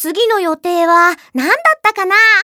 次の予定は何だったかな？